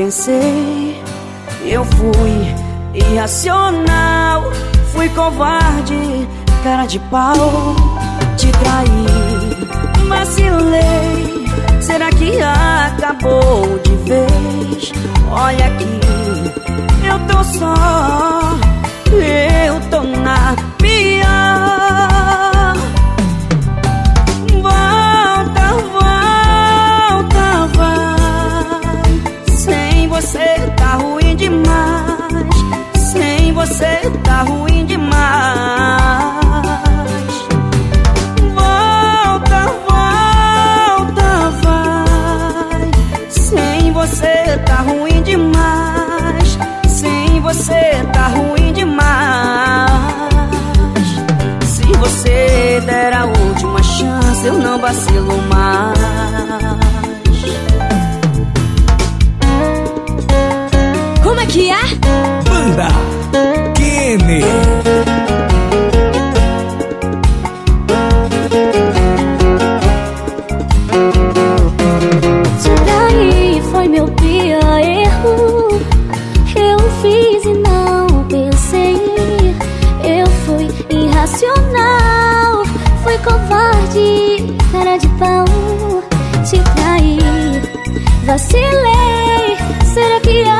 pensei. Eu fui irracional, fui covarde, cara de pau, te traí, vacilei. Será que acabou de vez? Olha aqui, eu tô só, eu tô na pior. Volta, volta, vai. Sem você tá ruim demais. Sem você tá ruim demais. Volta, volta, vai. Sem você tá ruim demais. Sem você tá ruim demais. Se você der a última chance, eu não vacilo mais. Como é que é? Banda Kenny. Te trair foi meu pior erro. Eu fiz e não pensei. Eu fui irracional, fui covarde, cara de pau, te traí, vacilei. Será que